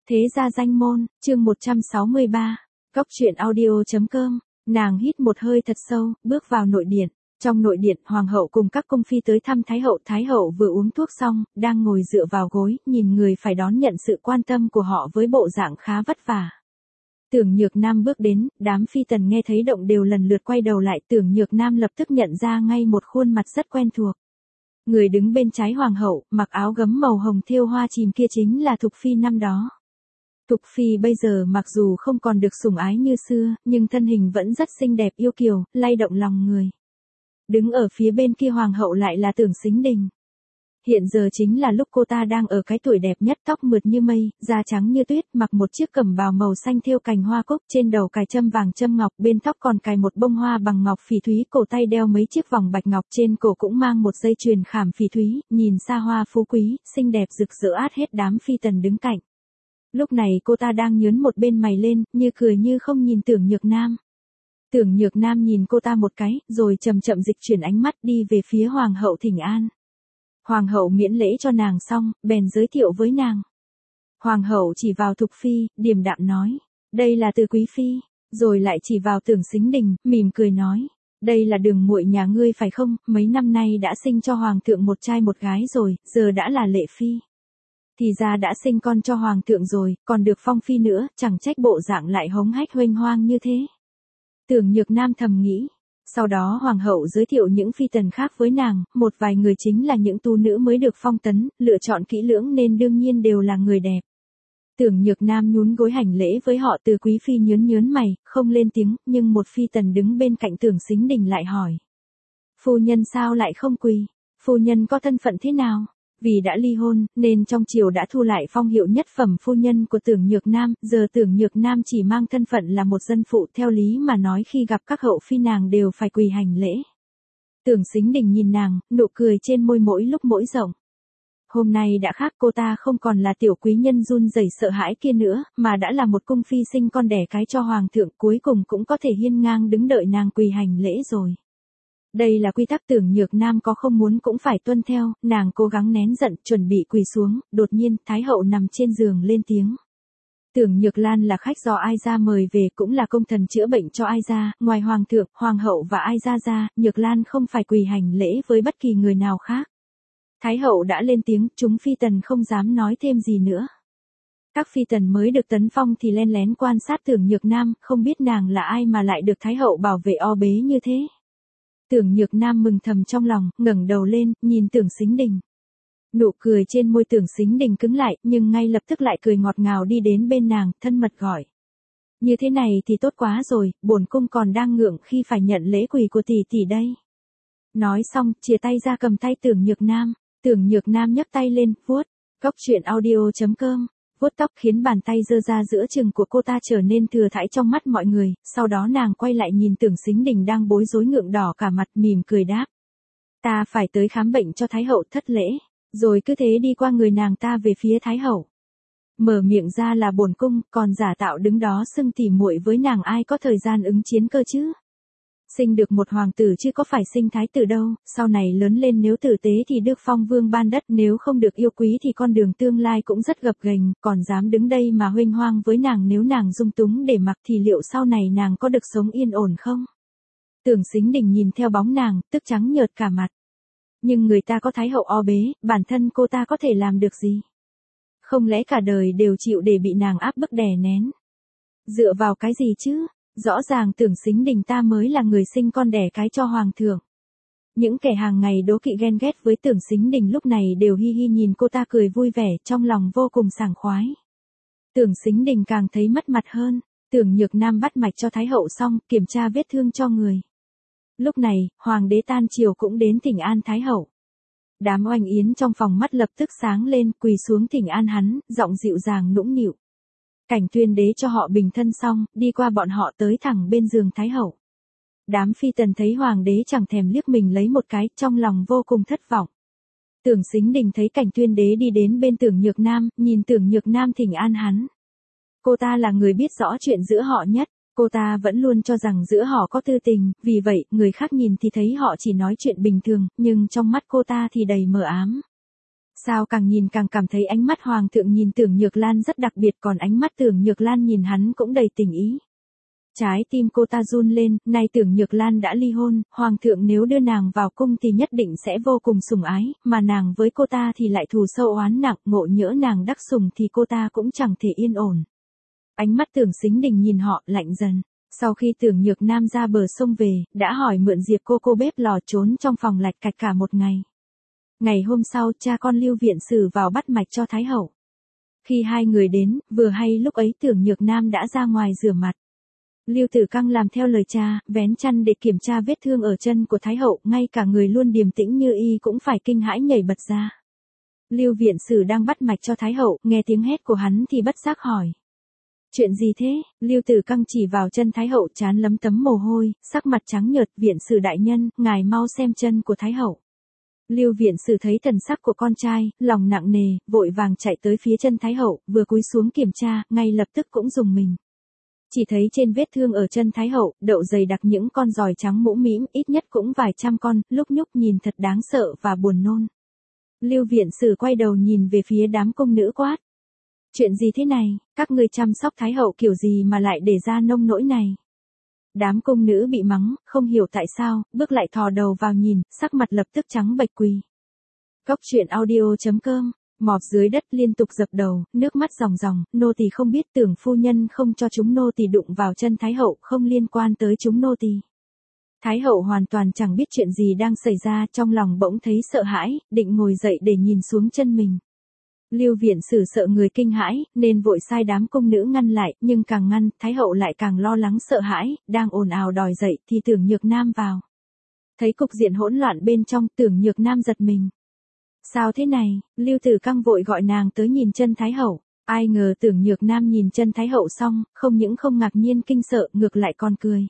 Thế gia danh môn, chương 163. Góc truyện audio.com. Nàng hít một hơi thật sâu, bước vào nội điện. Trong nội điện, hoàng hậu cùng các cung phi tới thăm thái hậu. Thái hậu vừa uống thuốc xong, đang ngồi dựa vào gối, nhìn người phải đón nhận sự quan tâm của họ với bộ dạng khá vất vả. Tưởng Nhược Nam bước đến, đám phi tần nghe thấy động đều lần lượt quay đầu lại. Tưởng Nhược Nam lập tức nhận ra ngay một khuôn mặt rất quen thuộc. Người đứng bên trái hoàng hậu, mặc áo gấm màu hồng thêu hoa chìm kia chính là Thục Phi năm đó. Thục Phi bây giờ mặc dù không còn được sủng ái như xưa, nhưng thân hình vẫn rất xinh đẹp yêu kiều, lay động lòng người. Đứng ở phía bên kia hoàng hậu lại là Tưởng Sính Đình. Hiện giờ chính là lúc cô ta đang ở cái tuổi đẹp nhất, tóc mượt như mây, da trắng như tuyết, mặc một chiếc cẩm bào màu xanh thêu cành hoa cúc, trên đầu cài châm vàng châm ngọc, bên tóc còn cài một bông hoa bằng ngọc phỉ thúy, cổ tay đeo mấy chiếc vòng bạch ngọc, trên cổ cũng mang một dây chuyền khảm phỉ thúy, nhìn xa hoa phú quý, xinh đẹp rực rỡ át hết đám phi tần đứng cạnh. Lúc này cô ta đang nhớn một bên mày lên, như cười như không nhìn Tưởng Nhược Nam. Tưởng Nhược Nam nhìn cô ta một cái, rồi chậm chậm dịch chuyển ánh mắt đi về phía hoàng hậu thỉnh an. Hoàng hậu miễn lễ cho nàng xong, bèn giới thiệu với nàng. Hoàng hậu chỉ vào Thục Phi, điềm đạm nói, đây là Từ Quý Phi, rồi lại chỉ vào Tưởng Sính Đình, mỉm cười nói, đây là Đường muội nhà ngươi phải không, mấy năm nay đã sinh cho hoàng thượng một trai một gái rồi, giờ đã là lệ phi. Thì ra đã sinh con cho hoàng thượng rồi, còn được phong phi nữa, chẳng trách bộ dạng lại hống hách huênh hoang như thế. Tưởng Nhược Nam thầm nghĩ. Sau đó hoàng hậu giới thiệu những phi tần khác với nàng, một vài người chính là những tu nữ mới được phong tấn, lựa chọn kỹ lưỡng nên đương nhiên đều là người đẹp. Tưởng Nhược Nam nhún gối hành lễ với họ. Từ Quý Phi nhớn mày, không lên tiếng, nhưng một phi tần đứng bên cạnh Tưởng Sính Đình lại hỏi. Phu nhân sao lại không quỳ? Phu nhân có thân phận thế nào? Vì đã ly hôn, nên trong triều đã thu lại phong hiệu nhất phẩm phu nhân của Tưởng Nhược Nam, giờ Tưởng Nhược Nam chỉ mang thân phận là một dân phụ, theo lý mà nói khi gặp các hậu phi nàng đều phải quỳ hành lễ. Tưởng Sính Đình nhìn nàng, nụ cười trên môi mỗi lúc mỗi rộng. Hôm nay đã khác, cô ta không còn là tiểu quý nhân run rẩy sợ hãi kia nữa, mà đã là một cung phi sinh con đẻ cái cho hoàng thượng, cuối cùng cũng có thể hiên ngang đứng đợi nàng quỳ hành lễ rồi. Đây là quy tắc Tưởng Nhược Nam có không muốn cũng phải tuân theo, nàng cố gắng nén giận, chuẩn bị quỳ xuống, đột nhiên, Thái hậu nằm trên giường lên tiếng. Tưởng Nhược Lan là khách do Ai Gia mời về, cũng là công thần chữa bệnh cho Ai Gia, ngoài hoàng thượng, hoàng hậu và Ai Gia ra, Nhược Lan không phải quỳ hành lễ với bất kỳ người nào khác. Thái hậu đã lên tiếng, chúng phi tần không dám nói thêm gì nữa. Các phi tần mới được tấn phong thì len lén quan sát Tưởng Nhược Nam, không biết nàng là ai mà lại được Thái hậu bảo vệ o bế như thế. Tưởng Nhược Nam mừng thầm trong lòng, ngẩng đầu lên, nhìn Tưởng Sính Đình. Nụ cười trên môi Tưởng Sính Đình cứng lại, nhưng ngay lập tức lại cười ngọt ngào đi đến bên nàng, thân mật gọi. Như thế này thì tốt quá rồi, bổn cung còn đang ngượng khi phải nhận lễ quỳ của tỷ tỷ đây. Nói xong, chìa tay ra cầm tay Tưởng Nhược Nam. Tưởng Nhược Nam nhấc tay lên, vuốt. Góc truyện audio.com. Vuốt tóc khiến bàn tay giơ ra giữa chừng của cô ta trở nên thừa thãi trong mắt mọi người, sau đó nàng quay lại nhìn Tưởng Sính Đình đang bối rối ngượng đỏ cả mặt, mỉm cười đáp. Ta phải tới khám bệnh cho Thái hậu thất lễ, rồi cứ thế đi qua người nàng ta về phía Thái hậu. Mở miệng ra là bổn cung, còn giả tạo đứng đó xưng tỉ muội với nàng ai có thời gian ứng chiến cơ chứ. Sinh được một hoàng tử chứ có phải sinh thái tử đâu, sau này lớn lên nếu tử tế thì được phong vương ban đất, nếu không được yêu quý thì con đường tương lai cũng rất gập ghềnh, còn dám đứng đây mà huênh hoang với nàng, nếu nàng dung túng để mặc thì liệu sau này nàng có được sống yên ổn không? Tưởng Sính Đình nhìn theo bóng nàng, tức trắng nhợt cả mặt. Nhưng người ta có Thái hậu o bế, bản thân cô ta có thể làm được gì? Không lẽ cả đời đều chịu để bị nàng áp bức đè nén? Dựa vào cái gì chứ? Rõ ràng Tưởng Sính Đình ta mới là người sinh con đẻ cái cho hoàng thượng. Những kẻ hàng ngày đố kỵ ghen ghét với Tưởng Sính Đình lúc này đều hi hi nhìn cô ta cười vui vẻ, trong lòng vô cùng sảng khoái. Tưởng Sính Đình càng thấy mất mặt hơn. Tưởng Nhược Nam bắt mạch cho Thái hậu xong, kiểm tra vết thương cho người. Lúc này, hoàng đế tan triều cũng đến thỉnh an Thái hậu. Đám oanh yến trong phòng mắt lập tức sáng lên, quỳ xuống thỉnh an hắn, giọng dịu dàng nũng nịu. Cảnh Tuyên đế cho họ bình thân xong, đi qua bọn họ tới thẳng bên giường Thái hậu. Đám phi tần thấy hoàng đế chẳng thèm liếc mình lấy một cái, trong lòng vô cùng thất vọng. Tưởng Sính Đình thấy Cảnh Tuyên đế đi đến bên Tưởng Nhược Nam, nhìn Tưởng Nhược Nam thỉnh an hắn. Cô ta là người biết rõ chuyện giữa họ nhất, cô ta vẫn luôn cho rằng giữa họ có tư tình, vì vậy, người khác nhìn thì thấy họ chỉ nói chuyện bình thường, nhưng trong mắt cô ta thì đầy mờ ám. Sao càng nhìn càng cảm thấy ánh mắt hoàng thượng nhìn Tưởng Nhược Lan rất đặc biệt, còn ánh mắt Tưởng Nhược Lan nhìn hắn cũng đầy tình ý. Trái tim cô ta run lên, nay Tưởng Nhược Lan đã ly hôn, hoàng thượng nếu đưa nàng vào cung thì nhất định sẽ vô cùng sủng ái, mà nàng với cô ta thì lại thù sâu oán nặng, ngộ nhỡ nàng đắc sủng thì cô ta cũng chẳng thể yên ổn. Ánh mắt Tưởng Sính Đình nhìn họ, lạnh dần. Sau khi Tưởng Nhược Nam ra bờ sông về, đã hỏi mượn Diệp cô bếp lò trốn trong phòng lạch cạch cả một ngày. Ngày hôm sau, cha con Lưu Viện Sử vào bắt mạch cho Thái hậu. Khi hai người đến, vừa hay lúc ấy Tưởng Nhược Nam đã ra ngoài rửa mặt. Lưu Tử Căng làm theo lời cha, vén chăn để kiểm tra vết thương ở chân của Thái hậu, ngay cả người luôn điềm tĩnh như y cũng phải kinh hãi nhảy bật ra. Lưu Viện Sử đang bắt mạch cho Thái hậu, nghe tiếng hét của hắn thì bất giác hỏi. Chuyện gì thế? Lưu Tử Căng chỉ vào chân Thái hậu, trán lấm tấm mồ hôi, sắc mặt trắng nhợt. Viện Sử đại nhân, ngài mau xem chân của Thái hậu. Lưu Viện Sử thấy thần sắc của con trai, lòng nặng nề, vội vàng chạy tới phía chân Thái hậu, vừa cúi xuống kiểm tra, ngay lập tức cũng rùng mình. Chỉ thấy trên vết thương ở chân Thái hậu, đậu dày đặc những con giòi trắng mũm mĩm, ít nhất cũng vài trăm con, lúc nhúc nhìn thật đáng sợ và buồn nôn. Lưu Viện Sử quay đầu nhìn về phía đám cung nữ quát. Chuyện gì thế này, các ngươi chăm sóc Thái hậu kiểu gì mà lại để ra nông nỗi này? Đám cung nữ bị mắng, không hiểu tại sao, bước lại thò đầu vào nhìn, sắc mặt lập tức trắng bệch quỳ. Cốc truyện audio.com, mọt dưới đất liên tục dập đầu, nước mắt ròng ròng, nô tỳ không biết, Tưởng phu nhân không cho chúng nô tỳ đụng vào chân Thái hậu, không liên quan tới chúng nô tỳ. Thái hậu hoàn toàn chẳng biết chuyện gì đang xảy ra, trong lòng bỗng thấy sợ hãi, định ngồi dậy để nhìn xuống chân mình. Lưu Viện Sử sợ người kinh hãi, nên vội sai đám cung nữ ngăn lại, nhưng càng ngăn, Thái hậu lại càng lo lắng sợ hãi, đang ồn ào đòi dậy thì Tưởng Nhược Nam vào. Thấy cục diện hỗn loạn bên trong, Tưởng Nhược Nam giật mình. Sao thế này? Lưu Tử Căng vội gọi nàng tới nhìn chân Thái hậu. Ai ngờ Tưởng Nhược Nam nhìn chân Thái hậu xong, không những không ngạc nhiên kinh sợ, ngược lại còn cười.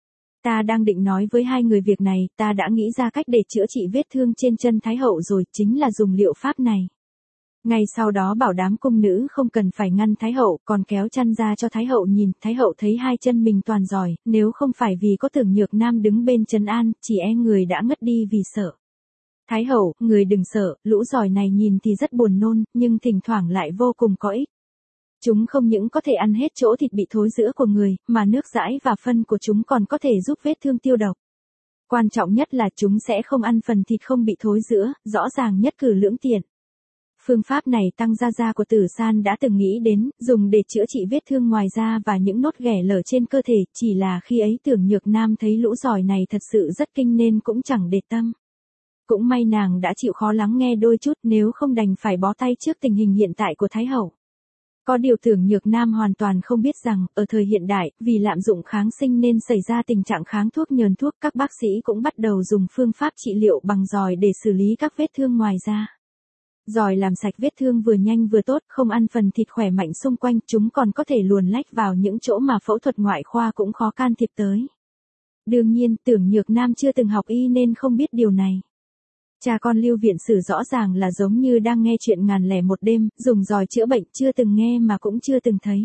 Ta đang định nói với hai người việc này, ta đã nghĩ ra cách để chữa trị vết thương trên chân Thái hậu rồi, chính là dùng liệu pháp này. Ngay sau đó bảo đám cung nữ không cần phải ngăn Thái hậu, còn kéo chăn ra cho Thái hậu nhìn. Thái hậu thấy hai chân mình toàn giòi, nếu không phải vì có Tưởng Nhược Nam đứng bên trấn an, chỉ e người đã ngất đi vì sợ. Thái hậu, người đừng sợ, lũ giòi này nhìn thì rất buồn nôn, nhưng thỉnh thoảng lại vô cùng có ích. Chúng không những có thể ăn hết chỗ thịt bị thối rữa của người, mà nước dãi và phân của chúng còn có thể giúp vết thương tiêu độc. Quan trọng nhất là chúng sẽ không ăn phần thịt không bị thối rữa, rõ ràng nhất cử lưỡng tiện. Phương pháp này Tăng Gia Gia của Tử San đã từng nghĩ đến, dùng để chữa trị vết thương ngoài da và những nốt ghẻ lở trên cơ thể, chỉ là khi ấy Tưởng Nhược Nam thấy lũ giòi này thật sự rất kinh nên cũng chẳng để tâm. Cũng may nàng đã chịu khó lắng nghe đôi chút, nếu không đành phải bó tay trước tình hình hiện tại của Thái hậu. Có điều Tưởng Nhược Nam hoàn toàn không biết rằng, ở thời hiện đại, vì lạm dụng kháng sinh nên xảy ra tình trạng kháng thuốc nhờn thuốc, các bác sĩ cũng bắt đầu dùng phương pháp trị liệu bằng giòi để xử lý các vết thương ngoài da. Giòi làm sạch vết thương vừa nhanh vừa tốt, không ăn phần thịt khỏe mạnh xung quanh, chúng còn có thể luồn lách vào những chỗ mà phẫu thuật ngoại khoa cũng khó can thiệp tới. Đương nhiên, Tưởng Nhược Nam chưa từng học y nên không biết điều này. Cha con Lưu Viện Sử rõ ràng là giống như đang nghe chuyện ngàn lẻ một đêm, dùng giòi chữa bệnh chưa từng nghe mà cũng chưa từng thấy.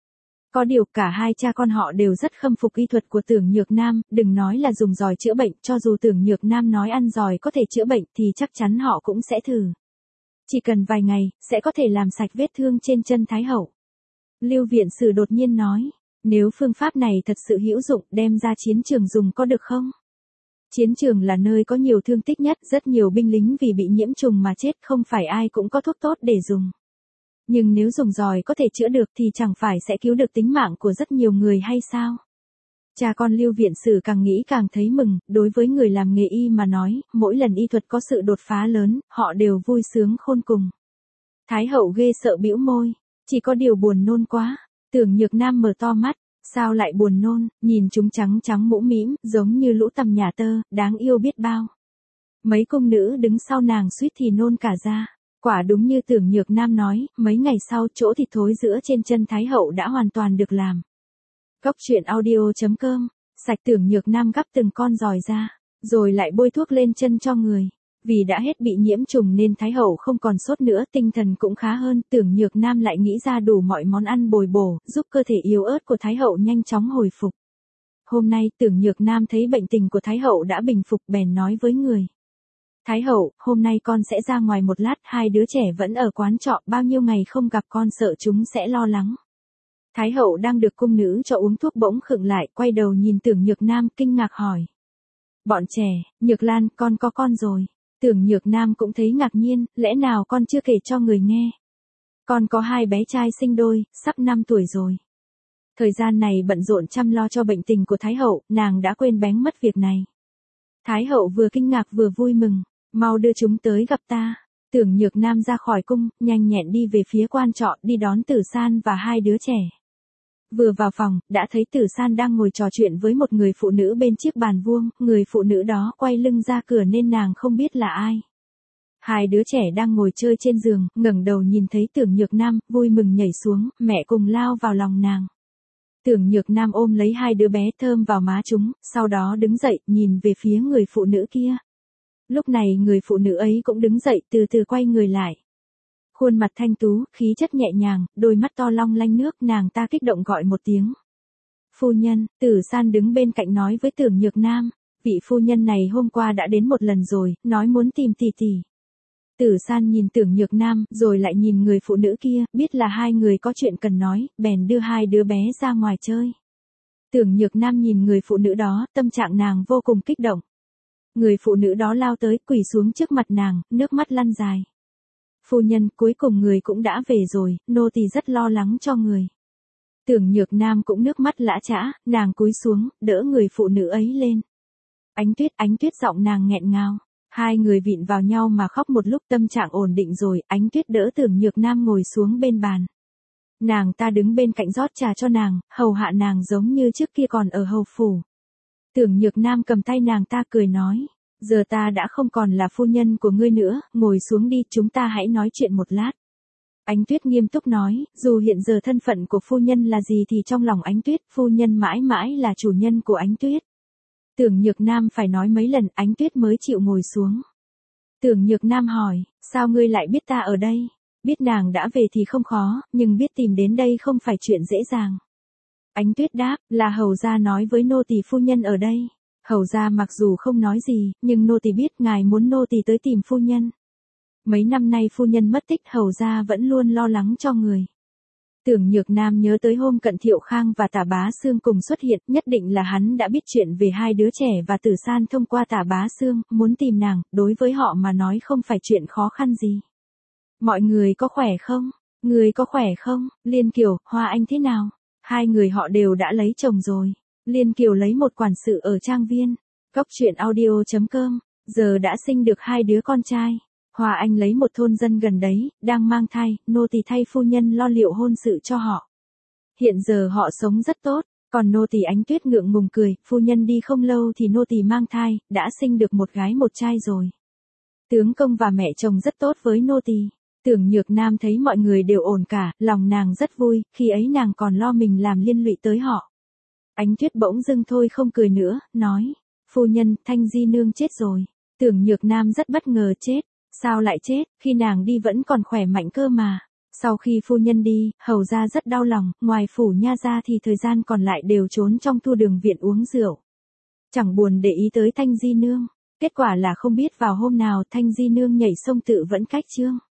Có điều cả hai cha con họ đều rất khâm phục y thuật của Tưởng Nhược Nam, đừng nói là dùng giòi chữa bệnh, cho dù Tưởng Nhược Nam nói ăn giòi có thể chữa bệnh thì chắc chắn họ cũng sẽ thử. Chỉ cần vài ngày, sẽ có thể làm sạch vết thương trên chân Thái hậu. Lưu Viện Sử đột nhiên nói, nếu phương pháp này thật sự hữu dụng, đem ra chiến trường dùng có được không? Chiến trường là nơi có nhiều thương tích nhất, rất nhiều binh lính vì bị nhiễm trùng mà chết, không phải ai cũng có thuốc tốt để dùng. Nhưng nếu dùng giòi có thể chữa được thì chẳng phải sẽ cứu được tính mạng của rất nhiều người hay sao? Cha con Lưu Viện Sử càng nghĩ càng thấy mừng, đối với người làm nghề y mà nói, mỗi lần y thuật có sự đột phá lớn, họ đều vui sướng khôn cùng. Thái hậu ghê sợ bĩu môi, chỉ có điều buồn nôn quá. Tưởng Nhược Nam mở to mắt, sao lại buồn nôn, nhìn chúng trắng trắng mũm mĩm, giống như lũ tằm nhà tơ, đáng yêu biết bao. Mấy cung nữ đứng sau nàng suýt thì nôn cả ra. Quả đúng như Tưởng Nhược Nam nói, mấy ngày sau chỗ thịt thối rữa trên chân Thái hậu đã hoàn toàn được làm. Cốc truyện audio.com, sạch Tưởng Nhược Nam gắp từng con giòi ra, rồi lại bôi thuốc lên chân cho người. Vì đã hết bị nhiễm trùng nên Thái hậu không còn sốt nữa, tinh thần cũng khá hơn, Tưởng Nhược Nam lại nghĩ ra đủ mọi món ăn bồi bổ, giúp cơ thể yếu ớt của Thái hậu nhanh chóng hồi phục. Hôm nay Tưởng Nhược Nam thấy bệnh tình của Thái hậu đã bình phục, bèn nói với người. Thái hậu, hôm nay con sẽ ra ngoài một lát, hai đứa trẻ vẫn ở quán trọ, bao nhiêu ngày không gặp con sợ chúng sẽ lo lắng. Thái hậu đang được cung nữ cho uống thuốc bỗng khựng lại, quay đầu nhìn Tưởng Nhược Nam kinh ngạc hỏi. Bọn trẻ, Nhược Lan, con có con rồi. Tưởng Nhược Nam cũng thấy ngạc nhiên, lẽ nào con chưa kể cho người nghe. Con có hai bé trai sinh đôi, sắp 5 tuổi rồi. Thời gian này bận rộn chăm lo cho bệnh tình của Thái hậu, nàng đã quên bén mất việc này. Thái hậu vừa kinh ngạc vừa vui mừng, mau đưa chúng tới gặp ta. Tưởng Nhược Nam ra khỏi cung, nhanh nhẹn đi về phía quan trọ, đi đón Tử San và hai đứa trẻ. Vừa vào phòng, đã thấy Tử San đang ngồi trò chuyện với một người phụ nữ bên chiếc bàn vuông, người phụ nữ đó quay lưng ra cửa nên nàng không biết là ai. Hai đứa trẻ đang ngồi chơi trên giường, ngẩng đầu nhìn thấy Tưởng Nhược Nam, vui mừng nhảy xuống, mẹ cùng lao vào lòng nàng. Tưởng Nhược Nam ôm lấy hai đứa bé thơm vào má chúng, sau đó đứng dậy, nhìn về phía người phụ nữ kia. Lúc này người phụ nữ ấy cũng đứng dậy, từ từ quay người lại. Khuôn mặt thanh tú, khí chất nhẹ nhàng, đôi mắt to long lanh nước, nàng ta kích động gọi một tiếng. Phu nhân, Tử San đứng bên cạnh nói với Tưởng Nhược Nam, vị phu nhân này hôm qua đã đến một lần rồi, nói muốn tìm tỷ tỷ. Tử San nhìn Tưởng Nhược Nam, rồi lại nhìn người phụ nữ kia, biết là hai người có chuyện cần nói, bèn đưa hai đứa bé ra ngoài chơi. Tưởng Nhược Nam nhìn người phụ nữ đó, tâm trạng nàng vô cùng kích động. Người phụ nữ đó lao tới, quỳ xuống trước mặt nàng, nước mắt lăn dài. Phu nhân, cuối cùng người cũng đã về rồi, nô tỳ rất lo lắng cho người. Tưởng Nhược Nam cũng nước mắt lã chã, nàng cúi xuống, đỡ người phụ nữ ấy lên. Ánh Tuyết giọng nàng nghẹn ngào. Hai người vịn vào nhau mà khóc một lúc, tâm trạng ổn định rồi, Ánh Tuyết đỡ Tưởng Nhược Nam ngồi xuống bên bàn. Nàng ta đứng bên cạnh rót trà cho nàng, hầu hạ nàng giống như trước kia còn ở hầu phủ. Tưởng Nhược Nam cầm tay nàng ta cười nói, giờ ta đã không còn là phu nhân của ngươi nữa, ngồi xuống đi, chúng ta hãy nói chuyện một lát. Ánh Tuyết nghiêm túc nói, dù hiện giờ thân phận của phu nhân là gì thì trong lòng Ánh Tuyết, phu nhân mãi mãi là chủ nhân của Ánh Tuyết. Tưởng Nhược Nam phải nói mấy lần, Ánh Tuyết mới chịu ngồi xuống. Tưởng Nhược Nam hỏi, sao ngươi lại biết ta ở đây? Biết nàng đã về thì không khó, nhưng biết tìm đến đây không phải chuyện dễ dàng. Ánh Tuyết đáp, là hầu gia nói với nô tỳ phu nhân ở đây. Hầu gia mặc dù không nói gì, nhưng nô tỳ biết ngài muốn nô tỳ tới tìm phu nhân. Mấy năm nay phu nhân mất tích, hầu gia vẫn luôn lo lắng cho người. Tưởng Nhược Nam nhớ tới hôm Cận Thiệu Khang và Tả Bá Xương cùng xuất hiện, nhất định là hắn đã biết chuyện về hai đứa trẻ và Tử San thông qua Tả Bá Xương, muốn tìm nàng, đối với họ mà nói không phải chuyện khó khăn gì. Mọi người có khỏe không? Người có khỏe không? Liên Kiều, Hoa Anh thế nào? Hai người họ đều đã lấy chồng rồi. Liên Kiều lấy một quản sự ở trang viên. Cóc truyện audio.com, giờ đã sinh được hai đứa con trai. Hoa Anh lấy một thôn dân gần đấy, đang mang thai, nô tỳ thay phu nhân lo liệu hôn sự cho họ. Hiện giờ họ sống rất tốt, còn nô tỳ. Ánh Tuyết ngượng ngùng cười, phu nhân đi không lâu thì nô tỳ mang thai, đã sinh được một gái một trai rồi. Tướng công và mẹ chồng rất tốt với nô tỳ. Tưởng Nhược Nam thấy mọi người đều ổn cả, lòng nàng rất vui, khi ấy nàng còn lo mình làm liên lụy tới họ. Ánh Tuyết bỗng dưng thôi không cười nữa, nói, phu nhân, Thanh Di nương chết rồi. Tưởng Nhược Nam rất bất ngờ, chết. Sao lại chết, khi nàng đi vẫn còn khỏe mạnh cơ mà. Sau khi phu nhân đi, hầu gia rất đau lòng, ngoài phủ nha ra thì thời gian còn lại đều trốn trong Thu Đường viện uống rượu. Chẳng buồn để ý tới Thanh Di nương. Kết quả là không biết vào hôm nào Thanh Di nương nhảy sông tự vẫn cách chương.